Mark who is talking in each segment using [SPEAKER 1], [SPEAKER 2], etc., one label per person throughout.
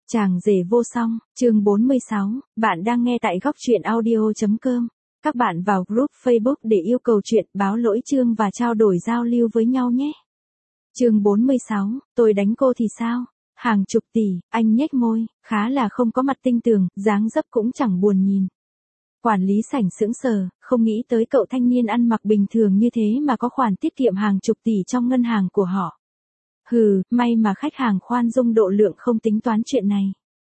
[SPEAKER 1] Chàng rể vô song, chương 46, bạn đang nghe tại góc truyện audio.com. Các bạn vào group Facebook để yêu cầu chuyện, báo lỗi chương và trao đổi giao lưu với nhau nhé. Chương 46, tôi đánh cô thì sao? Hàng chục tỷ, anh nhếch môi, khá là không có mặt tinh tường, dáng dấp cũng chẳng buồn nhìn. Quản lý sảnh sững sờ, không nghĩ tới cậu thanh niên ăn mặc bình thường như thế mà có khoản tiết kiệm hàng chục tỷ trong ngân hàng của họ. Hừ, may mà khách hàng khoan dung độ lượng không tính toán chuyện này.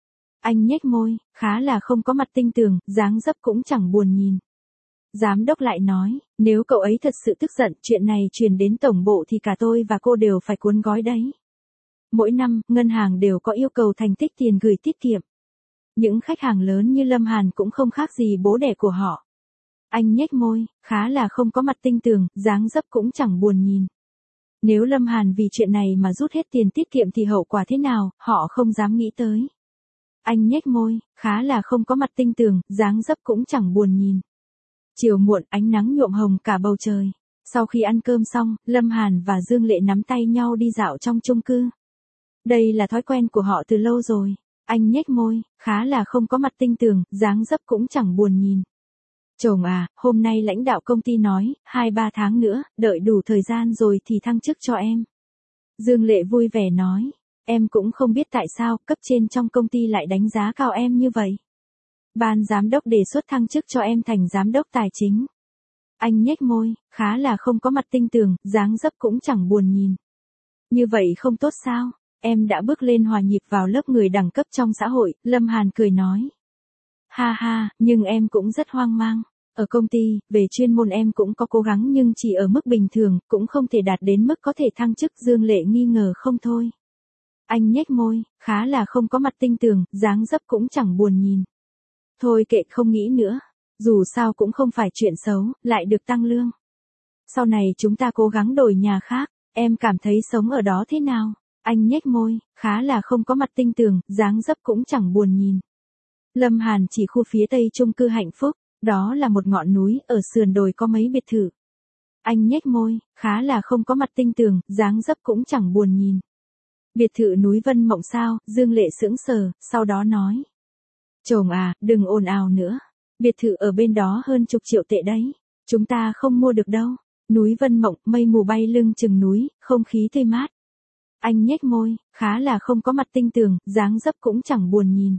[SPEAKER 1] Anh nhếch môi, khá là không có mặt tinh tường, dáng dấp cũng chẳng buồn nhìn. Giám đốc lại nói, nếu cậu ấy thật sự tức giận, chuyện này truyền đến tổng bộ thì cả tôi và cô đều phải cuốn gói đấy. Mỗi năm, ngân hàng đều có yêu cầu thành tích tiền gửi tiết kiệm. Những khách hàng lớn như Lâm Hàn cũng không khác gì bố đẻ của họ. Anh nhếch môi, khá là không có mặt tinh tường, dáng dấp cũng chẳng buồn nhìn. Nếu Lâm Hàn vì chuyện này mà rút hết tiền tiết kiệm thì hậu quả thế nào, họ không dám nghĩ tới. Anh nhếch môi, khá là không có mặt tinh tường, dáng dấp cũng chẳng buồn nhìn. Chiều muộn, ánh nắng nhuộm hồng cả bầu trời. Sau khi ăn cơm xong, Lâm Hàn và Dương Lệ nắm tay nhau đi dạo trong chung cư. Đây là thói quen của họ từ lâu rồi. Anh nhếch môi, khá là không có mặt tinh tường, dáng dấp cũng chẳng buồn nhìn. Chồng à, hôm nay lãnh đạo công ty nói, 2-3 tháng nữa, đợi đủ thời gian rồi thì thăng chức cho em. Dương Lệ vui vẻ nói, em cũng không biết tại sao cấp trên trong công ty lại đánh giá cao em như vậy. Ban giám đốc đề xuất thăng chức cho em thành giám đốc tài chính. Anh nhếch môi, khá là không có mặt tinh tường, dáng dấp cũng chẳng buồn nhìn. Như vậy không tốt sao? Em đã bước lên hòa nhịp vào lớp người đẳng cấp trong xã hội, Lâm Hàn cười nói. Ha ha, nhưng em cũng rất hoang mang. Ở công ty, về chuyên môn em cũng có cố gắng nhưng chỉ ở mức bình thường, cũng không thể đạt đến mức có thể thăng chức. Dương Lệ nghi ngờ không thôi. Anh nhếch môi, khá là không có mặt tinh tường, dáng dấp cũng chẳng buồn nhìn. Thôi kệ, không nghĩ nữa. Dù sao cũng không phải chuyện xấu, lại được tăng lương. Sau này chúng ta cố gắng đổi nhà khác, em cảm thấy sống ở đó thế nào? Anh nhếch môi, khá là không có mặt tinh tường, dáng dấp cũng chẳng buồn nhìn. Lâm Hàn chỉ khu phía tây chung cư Hạnh Phúc, đó là một ngọn núi, ở sườn đồi có mấy biệt thự. Anh nhếch môi, khá là không có mặt tinh tường, dáng dấp cũng chẳng buồn nhìn. Biệt thự núi Vân Mộng sao? Dương Lệ sững sờ, sau đó nói. Chồng à, đừng ồn ào nữa. Biệt thự ở bên đó hơn chục triệu tệ đấy. Chúng ta không mua được đâu. Núi Vân Mộng, mây mù bay lưng chừng núi, không khí tươi mát. Anh nhếch môi, khá là không có mặt tinh tường, dáng dấp cũng chẳng buồn nhìn.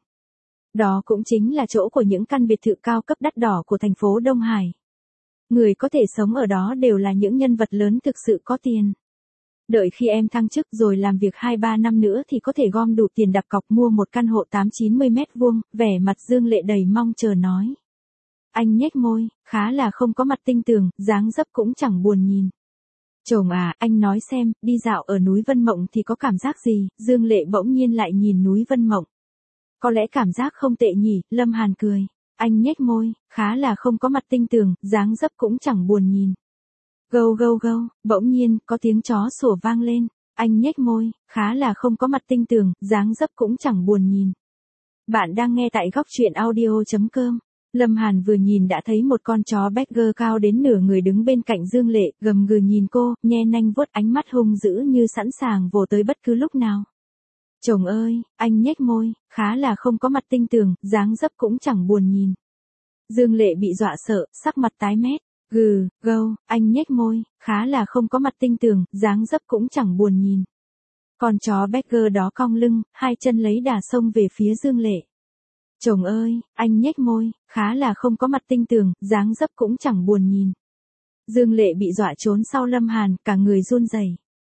[SPEAKER 1] Đó cũng chính là chỗ của những căn biệt thự cao cấp đắt đỏ của thành phố Đông Hải. Người có thể sống ở đó đều là những nhân vật lớn thực sự có tiền. Đợi khi em thăng chức rồi làm việc 2-3 năm nữa thì có thể gom đủ tiền đặt cọc mua một căn hộ 8-90 mét vuông, vẻ mặt Dương Lệ đầy mong chờ nói. Anh nhếch môi, khá là không có mặt tinh tường, dáng dấp cũng chẳng buồn nhìn. Chồng à, anh nói xem, đi dạo ở núi Vân Mộng thì có cảm giác gì? Dương Lệ bỗng nhiên lại nhìn núi Vân Mộng. Có lẽ cảm giác không tệ nhỉ, Lâm Hàn cười. Anh nhếch môi, khá là không có mặt tinh tường, dáng dấp cũng chẳng buồn nhìn. Gâu gâu gâu, bỗng nhiên, có tiếng chó sủa vang lên. Anh nhếch môi, khá là không có mặt tinh tường, dáng dấp cũng chẳng buồn nhìn. Bạn đang nghe tại góc truyện audio.com. Lâm Hàn vừa nhìn đã thấy một con chó Berger cao đến nửa người đứng bên cạnh Dương Lệ, gầm gừ nhìn cô, nhe nanh vuốt, ánh mắt hung dữ như sẵn sàng vồ tới bất cứ lúc nào. Chồng ơi, anh nhếch môi, khá là không có mặt tinh tường, dáng dấp cũng chẳng buồn nhìn. Dương Lệ bị dọa sợ, sắc mặt tái mét. Gừ, gâu, anh nhếch môi, khá là không có mặt tinh tường, dáng dấp cũng chẳng buồn nhìn. Con chó Berger đó cong lưng, hai chân lấy đà xông về phía Dương Lệ. Chồng ơi, anh nhếch môi, khá là không có mặt tinh tường, dáng dấp cũng chẳng buồn nhìn. Dương Lệ bị dọa trốn sau Lâm Hàn, cả người run rẩy.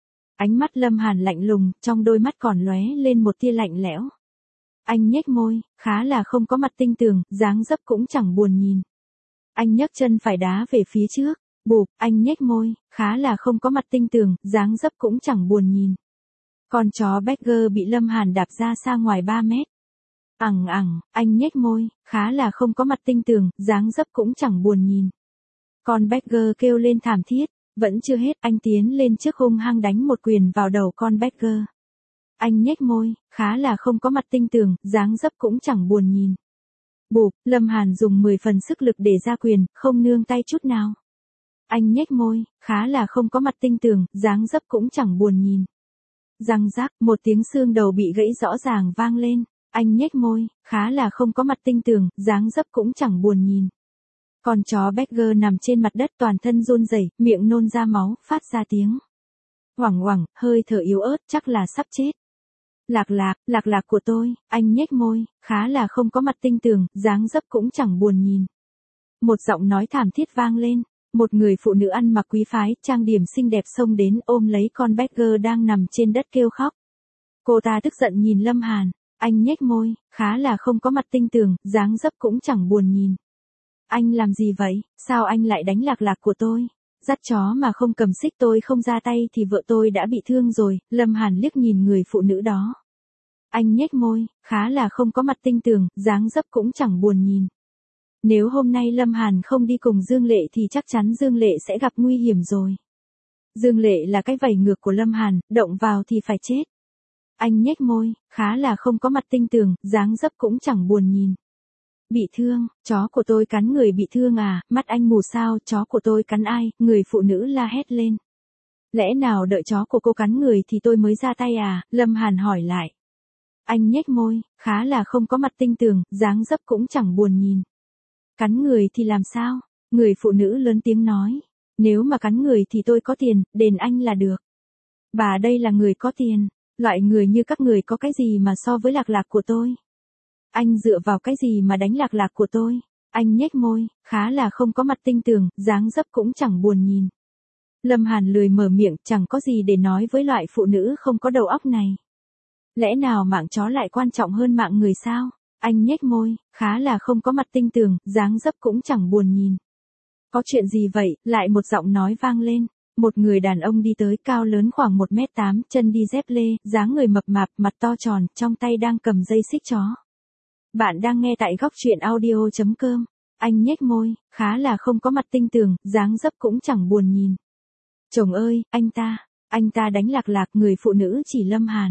[SPEAKER 1] Ánh mắt Lâm Hàn lạnh lùng, trong đôi mắt còn lóe lên một tia lạnh lẽo. Anh nhếch môi, khá là không có mặt tinh tường, dáng dấp cũng chẳng buồn nhìn. Anh nhấc chân phải đá về phía trước, bụp, anh nhếch môi, khá là không có mặt tinh tường, dáng dấp cũng chẳng buồn nhìn. Con chó Berger bị Lâm Hàn đạp ra xa ngoài 3 mét. Anh nhếch môi, khá là không có mặt tinh tường, dáng dấp cũng chẳng buồn nhìn. Con Berger kêu lên thảm thiết, vẫn chưa hết, anh tiến lên trước hung hăng đánh một quyền vào đầu con Berger. Anh nhếch môi, khá là không có mặt tinh tường, dáng dấp cũng chẳng buồn nhìn. Bụp, Lâm Hàn dùng 10 phần sức lực để ra quyền, không nương tay chút nào. Anh nhếch môi, khá là không có mặt tinh tường, dáng dấp cũng chẳng buồn nhìn. Răng rác, một tiếng xương đầu bị gãy rõ ràng vang lên. Anh nhếch môi, khá là không có mặt tinh tường, dáng dấp cũng chẳng buồn nhìn. Con chó Beagle nằm trên mặt đất toàn thân run rẩy, miệng nôn ra máu, phát ra tiếng hoảng hoảng, hơi thở yếu ớt, chắc là sắp chết. Lạc lạc của tôi, anh nhếch môi, khá là không có mặt tinh tường, dáng dấp cũng chẳng buồn nhìn. Một giọng nói thảm thiết vang lên, một người phụ nữ ăn mặc quý phái, trang điểm xinh đẹp xông đến ôm lấy con Beagle đang nằm trên đất kêu khóc. Cô ta tức giận nhìn Lâm Hàn, anh nhếch môi, khá là không có mặt tinh tường, dáng dấp cũng chẳng buồn nhìn. Anh làm gì vậy, sao anh lại đánh lạc của tôi? Dắt chó mà không cầm xích tôi không ra tay thì vợ tôi đã bị thương rồi, Lâm Hàn liếc nhìn người phụ nữ đó. Anh nhếch môi, khá là không có mặt tinh tường, dáng dấp cũng chẳng buồn nhìn. Nếu hôm nay Lâm Hàn không đi cùng Dương Lệ thì chắc chắn Dương Lệ sẽ gặp nguy hiểm rồi. Dương Lệ là cái vảy ngược của Lâm Hàn, động vào thì phải chết. Anh nhếch môi, khá là không có mặt tinh tường, dáng dấp cũng chẳng buồn nhìn. Bị thương, chó của tôi cắn người bị thương à, mắt anh mù sao, chó của tôi cắn ai, người phụ nữ la hét lên. Lẽ nào đợi chó của cô cắn người thì tôi mới ra tay à, Lâm Hàn hỏi lại. Anh nhếch môi, khá là không có mặt tinh tường, dáng dấp cũng chẳng buồn nhìn. Cắn người thì làm sao? Người phụ nữ lớn tiếng nói. Nếu mà cắn người thì tôi có tiền, đền anh là được. Bà đây là người có tiền. Loại người như các người có cái gì mà so với lạc của tôi? Anh dựa vào cái gì mà đánh lạc của tôi? Anh nhếch môi, khá là không có mặt tinh tường, dáng dấp cũng chẳng buồn nhìn. Lâm Hàn lười mở miệng, chẳng có gì để nói với loại phụ nữ không có đầu óc này. Lẽ nào mạng chó lại quan trọng hơn mạng người sao? Anh nhếch môi, khá là không có mặt tinh tường, dáng dấp cũng chẳng buồn nhìn. Có chuyện gì vậy? Lại một giọng nói vang lên. Một người đàn ông đi tới, cao lớn khoảng 1m8, chân đi dép lê, dáng người mập mạp, mặt to tròn, trong tay đang cầm dây xích chó. Bạn đang nghe tại góc truyện audio.com. Anh nhếch môi, khá là không có mặt tinh tường, dáng dấp cũng chẳng buồn nhìn. Chồng ơi, anh ta đánh lạc, người phụ nữ chỉ Lâm Hàn.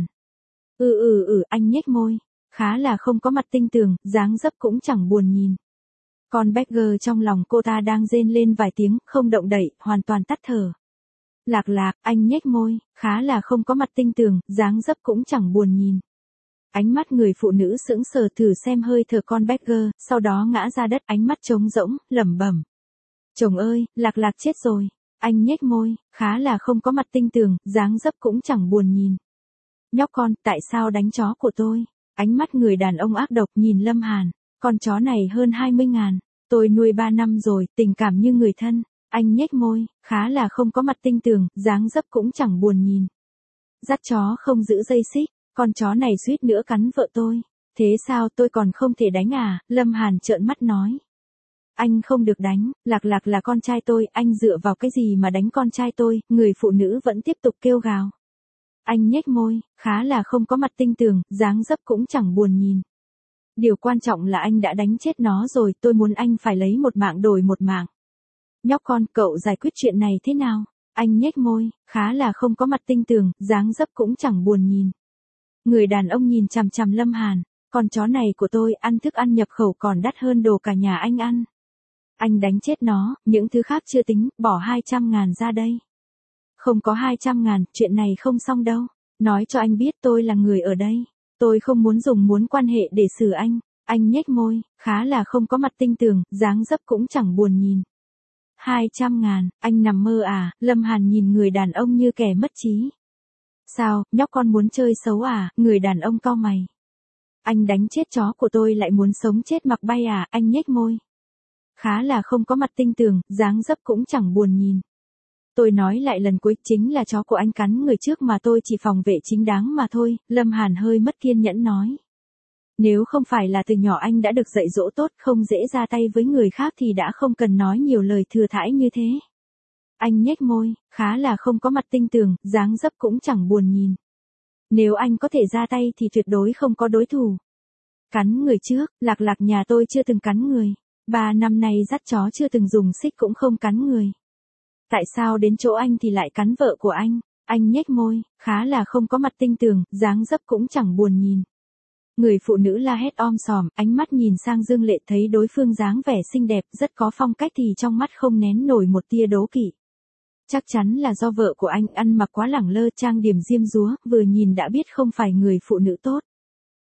[SPEAKER 1] Anh nhếch môi, khá là không có mặt tinh tường, dáng dấp cũng chẳng buồn nhìn. Con Beagle trong lòng cô ta đang rên lên vài tiếng, không động đậy, hoàn toàn tắt thở. Lạc, anh nhếch môi, khá là không có mặt tinh tường, dáng dấp cũng chẳng buồn nhìn. Ánh mắt người phụ nữ sững sờ thử xem hơi thở con Beagle, sau đó ngã ra đất, ánh mắt trống rỗng, lẩm bẩm. Chồng ơi, lạc chết rồi. Anh nhếch môi, khá là không có mặt tinh tường, dáng dấp cũng chẳng buồn nhìn. Nhóc con, tại sao đánh chó của tôi? Ánh mắt người đàn ông ác độc nhìn Lâm Hàn. Con chó này hơn 20.000. Tôi nuôi 3 năm rồi, tình cảm như người thân. Anh nhếch môi, khá là không có mặt tinh tường, dáng dấp cũng chẳng buồn nhìn. Dắt chó không giữ dây xích, con chó này suýt nữa cắn vợ tôi. Thế sao tôi còn không thể đánh à? Lâm Hàn trợn mắt nói. Anh không được đánh, lạc là con trai tôi, anh dựa vào cái gì mà đánh con trai tôi? Người phụ nữ vẫn tiếp tục kêu gào. Anh nhếch môi, khá là không có mặt tinh tường, dáng dấp cũng chẳng buồn nhìn. Điều quan trọng là anh đã đánh chết nó rồi, tôi muốn anh phải lấy một mạng đổi một mạng. Nhóc con, cậu giải quyết chuyện này thế nào? Anh nhếch môi, khá là không có mặt tinh tường, dáng dấp cũng chẳng buồn nhìn. Người đàn ông nhìn chằm chằm Lâm Hàn, con chó này của tôi ăn thức ăn nhập khẩu còn đắt hơn đồ cả nhà anh ăn. Anh đánh chết nó, những thứ khác chưa tính, bỏ 200.000 ra đây. Không có 200.000, chuyện này không xong đâu. Nói cho anh biết tôi là người ở đây. Tôi không muốn dùng quan hệ để xử anh. Anh nhếch môi, khá là không có mặt tinh tường, dáng dấp cũng chẳng buồn nhìn. 200.000, anh nằm mơ à? Lâm Hàn nhìn người đàn ông như kẻ mất trí. Sao, nhóc con muốn chơi xấu à? Người đàn ông cau mày. Anh đánh chết chó của tôi lại muốn sống chết mặc bay à? Anh nhếch môi. Khá là không có mặt tinh tường, dáng dấp cũng chẳng buồn nhìn. Tôi nói lại lần cuối, chính là chó của anh cắn người trước mà tôi chỉ phòng vệ chính đáng mà thôi. Lâm Hàn hơi mất kiên nhẫn nói. Nếu không phải là từ nhỏ anh đã được dạy dỗ tốt, không dễ ra tay với người khác thì đã không cần nói nhiều lời thừa thãi như thế. Anh nhếch môi, khá là không có mặt tinh tường, dáng dấp cũng chẳng buồn nhìn. Nếu anh có thể ra tay thì tuyệt đối không có đối thủ. Cắn người trước, lạc nhà tôi chưa từng cắn người. 3 năm nay dắt chó chưa từng dùng xích cũng không cắn người. Tại sao đến chỗ anh thì lại cắn vợ của anh? Anh nhếch môi, khá là không có mặt tinh tường, dáng dấp cũng chẳng buồn nhìn. Người phụ nữ la hét om sòm, ánh mắt nhìn sang Dương Lệ, thấy đối phương dáng vẻ xinh đẹp, rất có phong cách thì trong mắt không nén nổi một tia đố kỵ. Chắc chắn là do vợ của anh ăn mặc quá lẳng lơ, trang điểm diêm dúa, vừa nhìn đã biết không phải người phụ nữ tốt.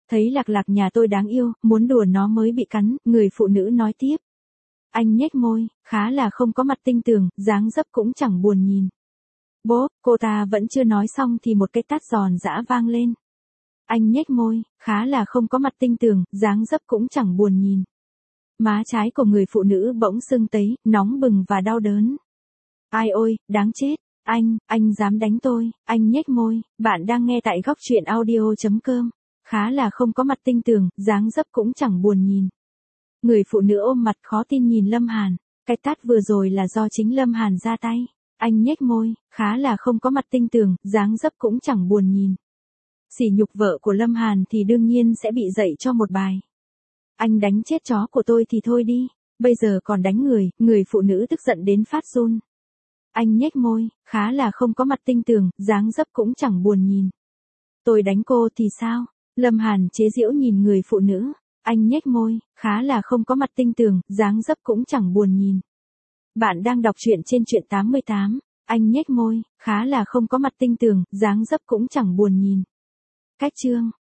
[SPEAKER 1] Thấy Lạc Lạc nhà tôi đáng yêu, muốn đùa nó mới bị cắn, người phụ nữ nói tiếp. Anh nhếch môi, khá là không có mặt tinh tường, dáng dấp cũng chẳng buồn nhìn. Bố, cô ta vẫn chưa nói xong thì một cái tát giòn giã vang lên. Anh nhếch môi, khá là không có mặt tinh tường, dáng dấp cũng chẳng buồn nhìn. Má trái của người phụ nữ bỗng sưng tấy, nóng bừng và đau đớn. Ai ôi, đáng chết. Anh dám đánh tôi, anh nhếch môi, bạn đang nghe tại góc truyện audio.com. Khá là không có mặt tinh tường, dáng dấp cũng chẳng buồn nhìn. Người phụ nữ ôm mặt khó tin nhìn Lâm Hàn, cái tát vừa rồi là do chính Lâm Hàn ra tay. Anh nhếch môi, khá là không có mặt tinh tường, dáng dấp cũng chẳng buồn nhìn. Sỉ nhục vợ của Lâm Hàn thì đương nhiên sẽ bị dạy cho một bài. Anh đánh chết chó của tôi thì thôi đi, bây giờ còn đánh người phụ nữ tức giận đến phát run. Anh nhếch môi, khá là không có mặt tinh tường, dáng dấp cũng chẳng buồn nhìn. Tôi đánh cô thì sao? Lâm Hàn chế giễu nhìn người phụ nữ. Anh nhếch môi, khá là không có mặt tinh tường, dáng dấp cũng chẳng buồn nhìn. Bạn đang đọc truyện trên truyện 88. Anh nhếch môi, khá là không có mặt tinh tường, dáng dấp cũng chẳng buồn nhìn. Cách chương